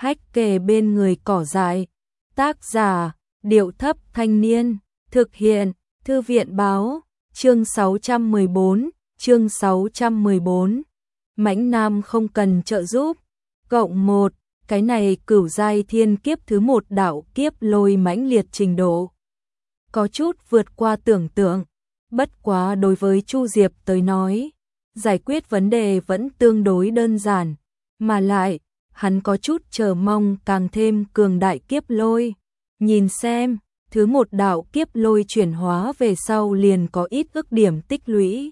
hách kề bên người cỏ dại. Tác giả, Điệu Thấp Thanh Niên. Thực hiện, Thư viện Báo. Chương 614. Mãnh Nam không cần trợ giúp. Cộng 1. Cái này cửu giai thiên kiếp thứ 1 đạo kiếp lôi mãnh liệt trình độ. Có chút vượt qua tưởng tượng. Bất quá đối với Chu Diệp tới nói, giải quyết vấn đề vẫn tương đối đơn giản. Mà lại, hắn có chút chờ mong càng thêm cường đại kiếp lôi. Nhìn xem, thứ 1 đạo kiếp lôi chuyển hóa về sau liền có ít ức điểm tích lũy.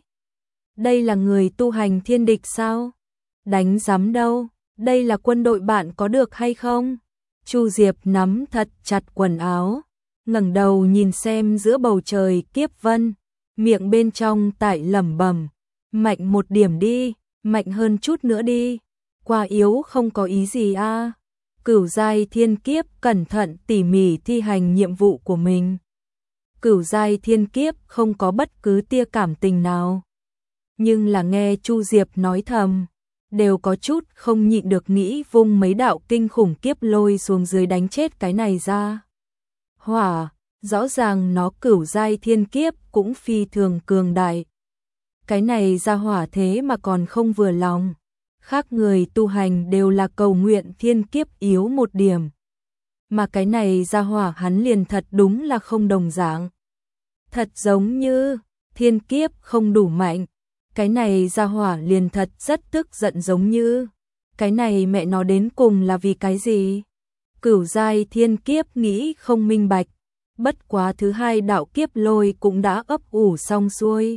Đây là người tu hành thiên địch sao? Đánh giám đâu? Đây là quân đội bạn có được hay không? Chu Diệp nắm thật chặt quần áo, ngẩng đầu nhìn xem giữa bầu trời kiếp vân, miệng bên trong tại lẩm bẩm, mạnh một điểm đi, mạnh hơn chút nữa đi, quá yếu không có ý gì a. Cửu giai thiên kiếp cẩn thận tỉ mỉ thi hành nhiệm vụ của mình. Cửu giai thiên kiếp không có bất cứ tia cảm tình nào. Nhưng là nghe Chu Diệp nói thầm, đều có chút không nhịn được nghĩ vung mấy đạo kinh khủng kiếp lôi xuống dưới đánh chết cái này ra. Hỏa, rõ ràng nó cửu giai thiên kiếp cũng phi thường cường đại. Cái này ra hỏa thế mà còn không vừa lòng. Khác người tu hành đều là cầu nguyện thiên kiếp yếu một điểm. Mà cái này ra hỏa hắn liền thật đúng là không đồng dạng. Thật giống như thiên kiếp không đủ mạnh. Cái này ra hỏa liền thật rất tức giận giống như. Cái này mẹ nó đến cùng là vì cái gì? Cửu giai thiên kiếp nghĩ không minh bạch. Bất quá thứ 2 đạo kiếp lôi cũng đã ấp ủ xong xuôi.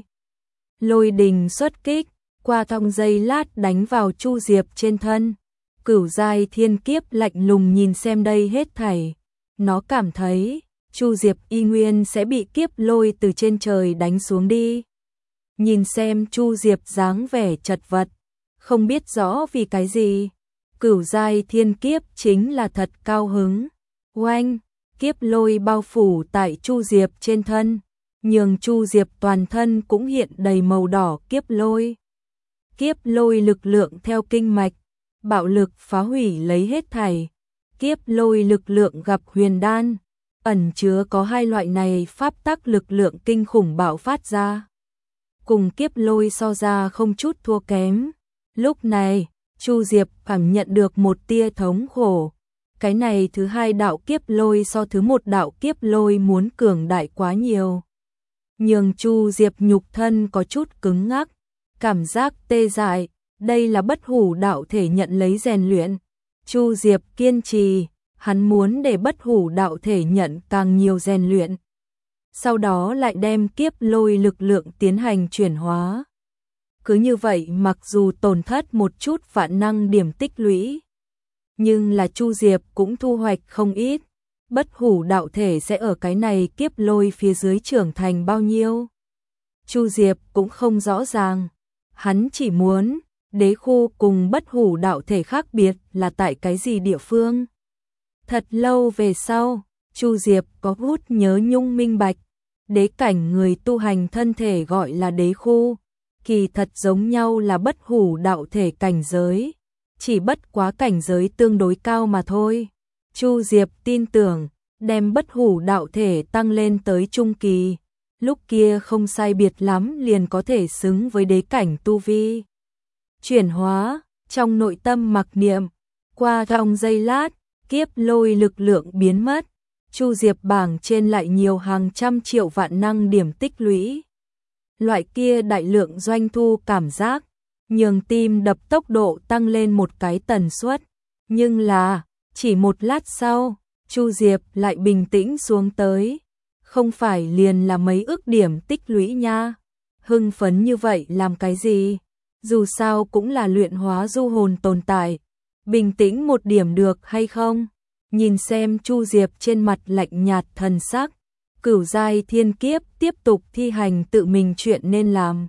Lôi đình xuất kích, qua trong giây lát đánh vào Chu Diệp trên thân. Cửu giai thiên kiếp lạnh lùng nhìn xem đây hết thảy. Nó cảm thấy Chu Diệp y nguyên sẽ bị kiếp lôi từ trên trời đánh xuống đi. Nhìn xem Chu Diệp dáng vẻ chật vật, không biết rõ vì cái gì. Cửu giai thiên kiếp chính là thật cao hứng. Oanh, kiếp lôi bao phủ tại Chu Diệp trên thân, nhường Chu Diệp toàn thân cũng hiện đầy màu đỏ kiếp lôi. Kiếp lôi lực lượng theo kinh mạch, bạo lực phá hủy lấy hết thảy. Kiếp lôi lực lượng gặp huyền đan, ẩn chứa có 2 loại này pháp tắc lực lượng kinh khủng bạo phát ra. Cùng kiếp lôi so ra không chút thua kém. Lúc này, Chu Diệp cảm nhận được một tia thống khổ. Cái này thứ 2 đạo kiếp lôi so thứ 1 đạo kiếp lôi muốn cường đại quá nhiều. Nhưng Chu Diệp nhục thân có chút cứng ngắc, cảm giác tê dại, đây là bất hủ đạo thể nhận lấy rèn luyện. Chu Diệp kiên trì, hắn muốn để bất hủ đạo thể nhận càng nhiều rèn luyện. Sau đó lại đem kiếp lôi lực lượng tiến hành chuyển hóa. Cứ như vậy mặc dù tổn thất một chút vạn năng điểm tích lũy, nhưng là Chu Diệp cũng thu hoạch không ít. Bất hủ đạo thể sẽ ở cái này kiếp lôi phía dưới trưởng thành bao nhiêu? Chu Diệp cũng không rõ ràng. Hắn chỉ muốn đế khu cùng bất hủ đạo thể khác biệt là tại cái gì địa phương. Thật lâu về sau, Chu Diệp có hút nhớ nhung minh bạch. Đế cảnh người tu hành thân thể gọi là đế khu, kỳ thật giống nhau là bất hủ đạo thể cảnh giới, chỉ bất quá cảnh giới tương đối cao mà thôi. Chu Diệp tin tưởng, đem bất hủ đạo thể tăng lên tới trung kỳ, lúc kia không sai biệt lắm liền có thể xứng với đế cảnh tu vi. Chuyển hóa, trong nội tâm mặc niệm, qua trong giây lát, kiếp lôi lực lượng biến mất. Chu Diệp bảng trên lại nhiều hàng trăm triệu vạn năng điểm tích lũy. Loại kia đại lượng doanh thu cảm giác, nhường tim đập tốc độ tăng lên một cái tần suất. Nhưng là, chỉ một lát sau, Chu Diệp lại bình tĩnh xuống tới. Không phải liền là mấy ức điểm tích lũy nha. Hưng phấn như vậy làm cái gì? Dù sao cũng là luyện hóa du hồn tồn tại. Bình tĩnh một điểm được hay không? Nhìn xem Chu Diệp trên mặt lạnh nhạt thần sắc, cửu giai thiên kiếp tiếp tục thi hành tự mình chuyện nên làm.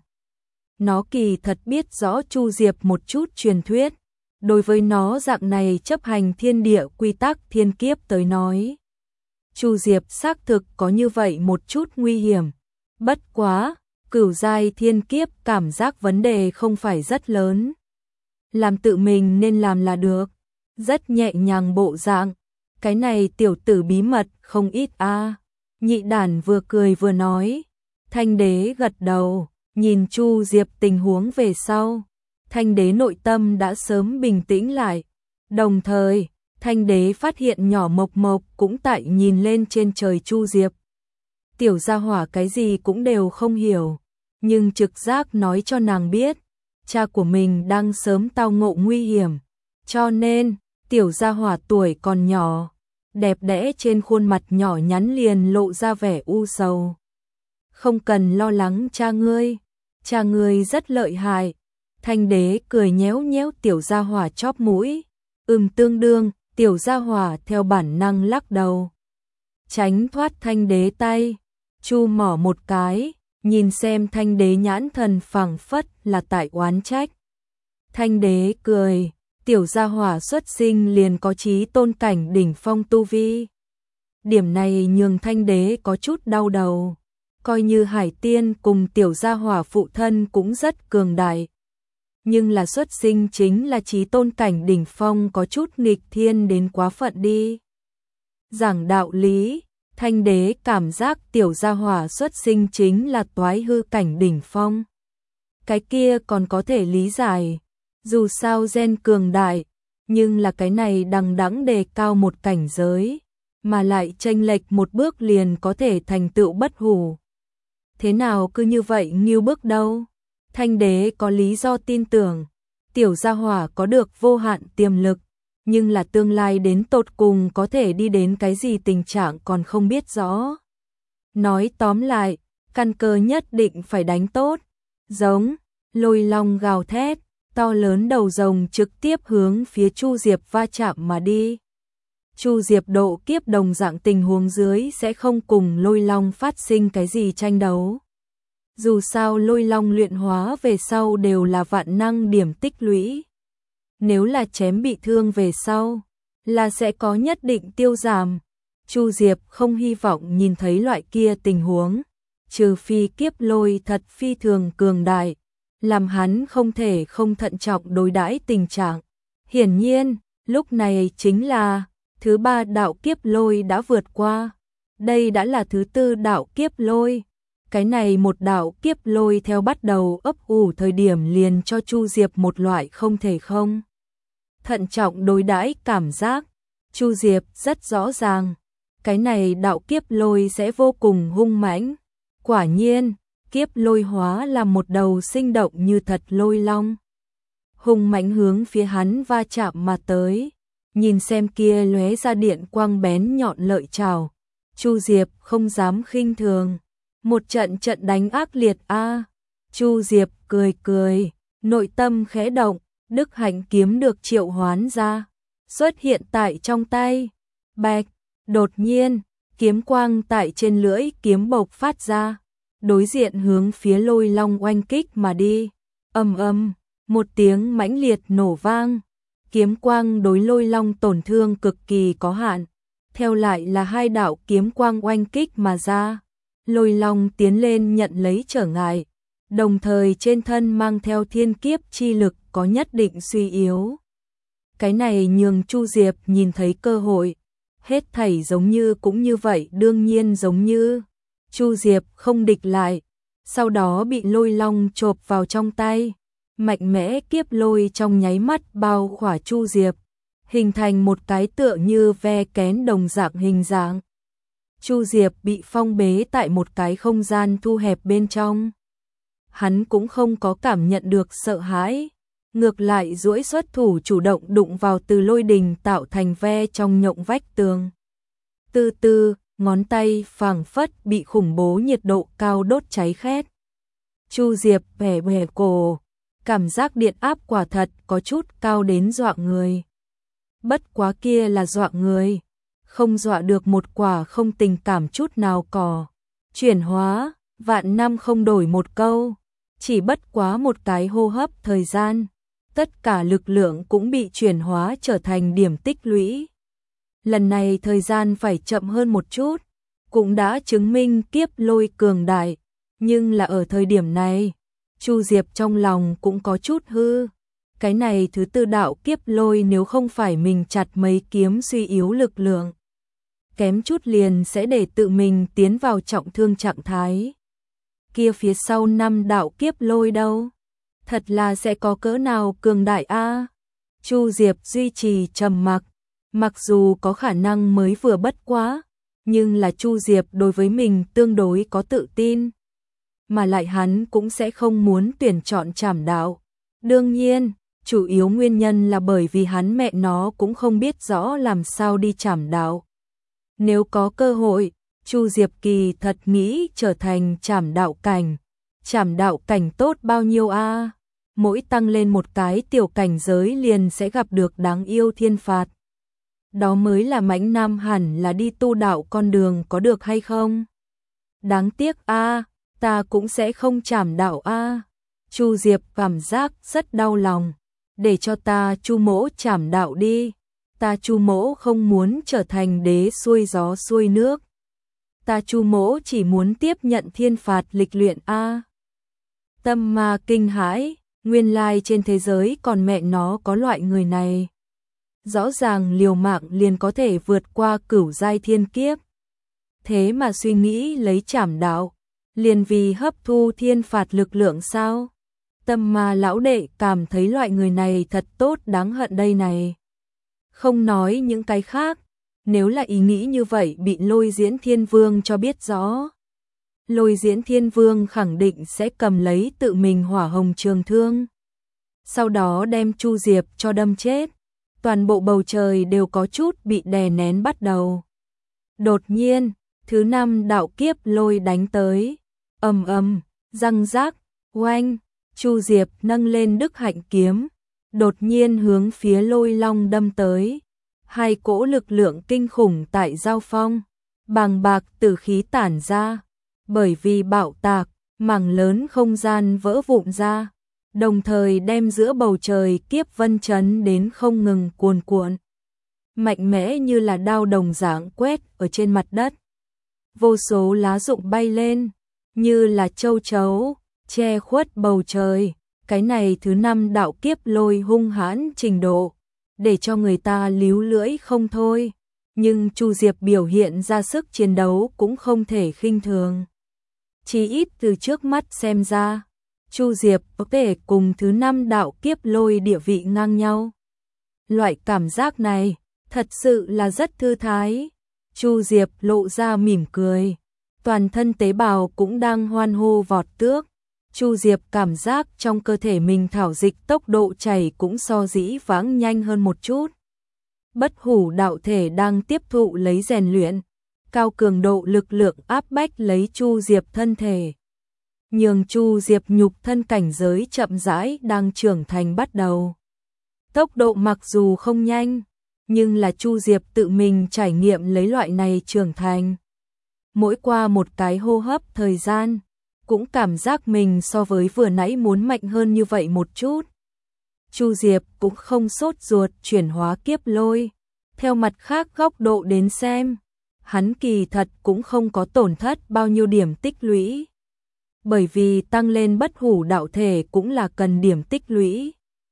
Nó kỳ thật biết rõ Chu Diệp một chút truyền thuyết, đối với nó dạng này chấp hành thiên địa quy tắc thiên kiếp tới nói. Chu Diệp xác thực có như vậy một chút nguy hiểm. Bất quá, cửu giai thiên kiếp cảm giác vấn đề không phải rất lớn. Làm tự mình nên làm là được. rất nhẹ nhàng bộ dạng. Cái này tiểu tử bí mật không ít a. Nhị đản vừa cười vừa nói. Thanh đế gật đầu, nhìn Chu Diệp tình huống về sau. Thanh đế nội tâm đã sớm bình tĩnh lại. Đồng thời, Thanh đế phát hiện nhỏ Mộc Mộc cũng tại nhìn lên trên trời Chu Diệp. Tiểu gia hỏa cái gì cũng đều không hiểu, nhưng trực giác nói cho nàng biết, cha của mình đang sớm tao ngộ nguy hiểm, cho nên, tiểu gia hỏa tuổi còn nhỏ, đẹp đẽ trên khuôn mặt nhỏ nhắn liền lộ ra vẻ u sầu. Không cần lo lắng cha ngươi rất lợi hại. Thanh đế cười nhéo nhéo tiểu gia hỏa chóp mũi. Tương đương, tiểu gia hỏa theo bản năng lắc đầu. Tránh thoát thanh đế tay, chu mỏ một cái, nhìn xem thanh đế nhãn thần phảng phất là tại oán trách. Thanh đế cười, tiểu gia hỏa xuất sinh liền có chí tôn cảnh đỉnh phong tu vi. Điểm này nhường thanh đế có chút đau đầu. Coi như Hải Tiên cùng tiểu gia hỏa phụ thân cũng rất cường đại. Nhưng là xuất sinh chính là chí tôn cảnh đỉnh phong có chút nghịch thiên đến quá phận đi. Giảng đạo lý, thanh đế cảm giác tiểu gia hỏa xuất sinh chính là toái hư cảnh đỉnh phong. Cái kia còn có thể lý giải, dù sao gen cường đại, nhưng là cái này đằng đẵng đề cao một cảnh giới, mà lại chênh lệch một bước liền có thể thành tựu bất hủ. Thế nào cứ như vậy nghiêu bước đâu? Thanh đế có lý do tin tưởng, tiểu gia hỏa có được vô hạn tiềm lực, nhưng là tương lai đến tột cùng có thể đi đến cái gì tình trạng còn không biết rõ. Nói tóm lại, căn cơ nhất định phải đánh tốt. Giống, lôi long gào thét, to lớn đầu rồng trực tiếp hướng phía Chu Diệp va chạm mà đi. Chu Diệp độ kiếp đồng dạng tình huống dưới sẽ không cùng lôi long phát sinh cái gì tranh đấu. Dù sao lôi long luyện hóa về sau đều là vạn năng điểm tích lũy. Nếu là chém bị thương về sau, là sẽ có nhất định tiêu giảm. Chu Diệp không hy vọng nhìn thấy loại kia tình huống, trừ phi kiếp lôi thật phi thường cường đại, làm hắn không thể không thận trọng đối đãi tình trạng. Hiển nhiên, lúc này chính là thứ 3 đạo kiếp lôi đã vượt qua. Đây đã là thứ 4 đạo kiếp lôi. Cái này một đạo kiếp lôi theo bắt đầu ấp ủ thời điểm liền cho Chu Diệp một loại không thể không thận trọng đối đãi cảm giác. Chu Diệp rất rõ ràng, cái này đạo kiếp lôi sẽ vô cùng hung mãnh. Quả nhiên, kiếp lôi hóa là một đầu sinh động như thật lôi long. Hung mãnh hướng phía hắn va chạm mà tới. Nhìn xem kia lóe ra điện quang bén nhọn lợi chảo, Chu Diệp không dám khinh thường. Một trận đánh ác liệt a. Chu Diệp cười cười, nội tâm khẽ động, Đức Hạnh kiếm được triệu hoán ra, xuất hiện tại trong tay. Bạch, đột nhiên, kiếm quang tại trên lưỡi kiếm bộc phát ra, đối diện hướng phía lôi long oanh kích mà đi. Ầm, một tiếng mãnh liệt nổ vang, kiếm quang đối lôi long tổn thương cực kỳ có hạn, theo lại là 2 đạo kiếm quang oanh kích mà ra. Lôi long tiến lên nhận lấy trở ngại, đồng thời trên thân mang theo thiên kiếp chi lực có nhất định suy yếu. Cái này nhường Chu Diệp nhìn thấy cơ hội, hết thảy giống như cũng như vậy, đương nhiên giống như Chu Diệp không địch lại, sau đó bị lôi long chộp vào trong tay, mạnh mẽ kiếp lôi trong nháy mắt bao khỏa Chu Diệp, hình thành một cái tựa như ve kén đồng dạng hình dạng. Chu Diệp bị phong bế tại một cái không gian thu hẹp bên trong. Hắn cũng không có cảm nhận được sợ hãi, ngược lại duỗi xuất thủ chủ động đụng vào từ lôi đình tạo thành ve trong nhộng vách tường. Từ từ, ngón tay phảng phất bị khủng bố nhiệt độ cao đốt cháy khét. Chu Diệp bẻ bẻ cổ, cảm giác điện áp quả thật có chút cao đến dọa người. Bất quá kia là dọa người, không dọa được một quả không tình cảm chút nào cỏ. Chuyển hóa, vạn năm không đổi một câu, chỉ bất quá một cái hô hấp thời gian, tất cả lực lượng cũng bị chuyển hóa trở thành điểm tích lũy. Lần này thời gian phải chậm hơn một chút, cũng đã chứng minh kiếp lôi cường đại, nhưng là ở thời điểm này, Chu Diệp trong lòng cũng có chút hư. cái này thứ tư đạo kiếp lôi nếu không phải mình chặt mấy kiếm suy yếu lực lượng, kém chút liền sẽ để tự mình tiến vào trọng thương trạng thái. Kia phía sau 5 đạo kiếp lôi đâu? Thật là sẽ có cỡ nào cường đại a? Chu Diệp duy trì trầm mặc, mặc dù có khả năng mới vừa bất quá, nhưng là Chu Diệp đối với mình tương đối có tự tin, mà lại hắn cũng sẽ không muốn tuyển chọn trảm đạo. Đương nhiên, chủ yếu nguyên nhân là bởi vì hắn mẹ nó cũng không biết rõ làm sao đi trảm đạo. Nếu có cơ hội, Chu Diệp kỳ thật nghĩ trở thành trảm đạo cảnh. Trảm đạo cảnh tốt bao nhiêu a? Mỗi tăng lên một cái tiểu cảnh giới liền sẽ gặp được đáng yêu thiên phạt. Đó mới là mãnh nam hẳn là đi tu đạo con đường có được hay không? Đáng tiếc a, ta cũng sẽ không trảm đạo a. Chu Diệp cảm giác rất đau lòng. Để cho ta Chu mỗ trảm đạo đi. Ta Chu mỗ không muốn trở thành đế xuôi gió xuôi nước. Ta Chu mỗ chỉ muốn tiếp nhận thiên phạt lịch luyện a. Tâm ma kinh hãi, nguyên lai trên thế giới còn mẹ nó có loại người này. Rõ ràng liều mạng liền có thể vượt qua cửu giai thiên kiếp. Thế mà suy nghĩ lấy trảm đạo, liền vì hấp thu thiên phạt lực lượng sao? Tâm ma lão đệ cảm thấy loại người này thật tốt đáng hận đây này. Không nói những cái khác, nếu là ý nghĩ như vậy bị Lôi Diễn Thiên Vương cho biết rõ, Lôi Diễn Thiên Vương khẳng định sẽ cầm lấy tự mình hỏa hồng trường thương, sau đó đem Chu Diệp cho đâm chết. Toàn bộ bầu trời đều có chút bị đè nén bắt đầu. Đột nhiên, thứ 5 đạo kiếp lôi đánh tới. Ầm ầm, răng rác, oanh, Chu Diệp nâng lên Đức Hạnh kiếm, đột nhiên hướng phía Lôi Long đâm tới. Hai cỗ lực lượng kinh khủng tại giao phong, bàng bạc tử khí tản ra, bởi vì bạo tạc, mảng lớn không gian vỡ vụn ra, đồng thời đem giữa bầu trời kiếp vân chấn đến không ngừng cuồn cuộn. Mạnh mẽ như là đao đồng dạng quét ở trên mặt đất. Vô số lá rụng bay lên, như là châu chấu, che khuất bầu trời. Cái này thứ 5 đạo kiếp lôi hung hãn trình độ, để cho người ta líu lưỡi không thôi. Nhưng Chu Diệp biểu hiện ra sức chiến đấu cũng không thể khinh thường. Chỉ ít từ trước mắt xem ra, Chu Diệp có thể cùng thứ 5 đạo kiếp lôi địa vị ngang nhau. Loại cảm giác này thật sự là rất thư thái. Chu Diệp lộ ra mỉm cười, toàn thân tế bào cũng đang hoan hô vọt tước. Chu Diệp cảm giác trong cơ thể mình thảo dịch tốc độ chảy cũng so dĩ vãng nhanh hơn một chút. Bất hủ đạo thể đang tiếp thụ lấy rèn luyện, cao cường độ lực lượng áp bách lấy Chu Diệp thân thể. Nhường Chu Diệp nhục thân cảnh giới chậm rãi đang trưởng thành bắt đầu. Tốc độ mặc dù không nhanh, nhưng là Chu Diệp tự mình trải nghiệm lấy loại này trưởng thành. Mỗi qua một cái hô hấp thời gian, cũng cảm giác mình so với vừa nãy muốn mạnh hơn như vậy một chút. Chu Diệp cũng không sốt ruột chuyển hóa kiếp lôi. Theo mặt khác góc độ đến xem, hắn kỳ thật cũng không có tổn thất bao nhiêu điểm tích lũy. Bởi vì tăng lên bất hủ đạo thể cũng là cần điểm tích lũy.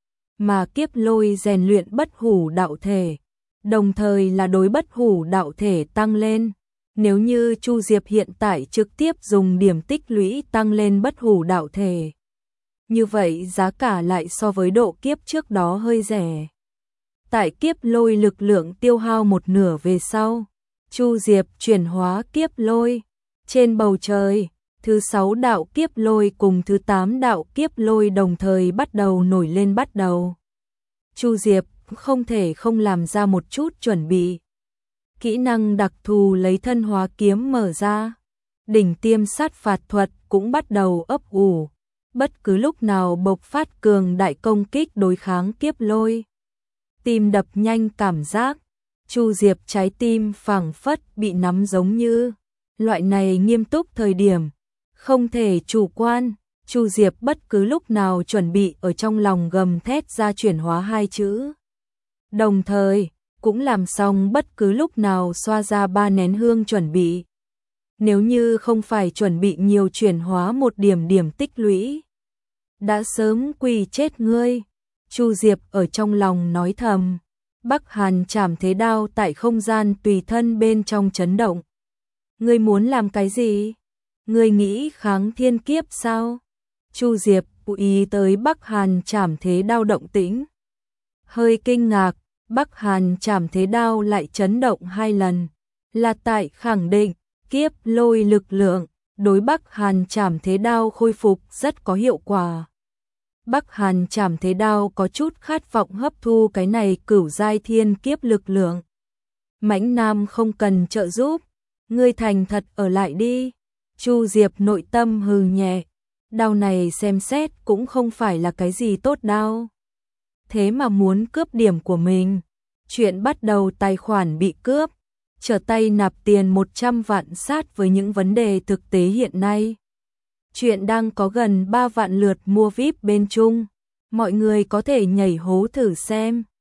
Mà kiếp lôi rèn luyện bất hủ đạo thể, đồng thời là đối bất hủ đạo thể tăng lên. Nếu như Chu Diệp hiện tại trực tiếp dùng điểm tích lũy tăng lên bất hủ đạo thể, như vậy giá cả lại so với độ kiếp trước đó hơi rẻ. Tại kiếp lôi lực lượng tiêu hao một nửa về sau, Chu Diệp chuyển hóa kiếp lôi. Trên bầu trời, thứ 6 đạo kiếp lôi cùng thứ 8 đạo kiếp lôi đồng thời bắt đầu nổi lên bắt đầu. Chu Diệp không thể không làm ra một chút chuẩn bị. Kỹ năng đặc thù lấy thân hóa kiếm mở ra. Đỉnh tiêm sát phạt thuật cũng bắt đầu ấp ủ. Bất cứ lúc nào bộc phát cường đại công kích đối kháng kiếp lôi. Tim đập nhanh cảm giác. Chu Diệp trái tim phảng phất bị nắm giống như. Loại này nghiêm túc thời điểm. Không thể chủ quan. Chu Diệp bất cứ lúc nào chuẩn bị ở trong lòng gầm thét ra chuyển hóa 2 chữ. Đồng thời, cũng làm xong bất cứ lúc nào xoa ra 3 nén hương chuẩn bị. Nếu như không phải chuẩn bị nhiều chuyển hóa một điểm tích lũy, đã sớm quỳ chết ngươi. Chu Diệp ở trong lòng nói thầm. Bắc Hàn Trảm Thế Đao tại không gian tùy thân bên trong chấn động. Ngươi muốn làm cái gì? Ngươi nghĩ kháng thiên kiếp sao? Chu Diệp chú ý tới Bắc Hàn Trảm Thế Đao động tĩnh. Hơi kinh ngạc, Bắc Hàn Trảm Thế Đao lại chấn động 2 lần. Là tại khẳng định, kiếp lôi lực lượng, đối Bắc Hàn Trảm Thế Đao khôi phục rất có hiệu quả. Bắc Hàn Trảm Thế Đao có chút khát vọng hấp thu cái này cửu giai thiên kiếp lực lượng. Mãnh Nam không cần trợ giúp, ngươi thành thật ở lại đi. Chu Diệp nội tâm hừ nhẹ, đao này xem xét cũng không phải là cái gì tốt đao. Thế mà muốn cướp điểm của mình. Chuyện bắt đầu tài khoản bị cướp, trở tay nạp tiền 100 vạn sát với những vấn đề thực tế hiện nay. Chuyện đang có gần 3 vạn lượt mua VIP bên Trung. Mọi người có thể nhảy hố thử xem.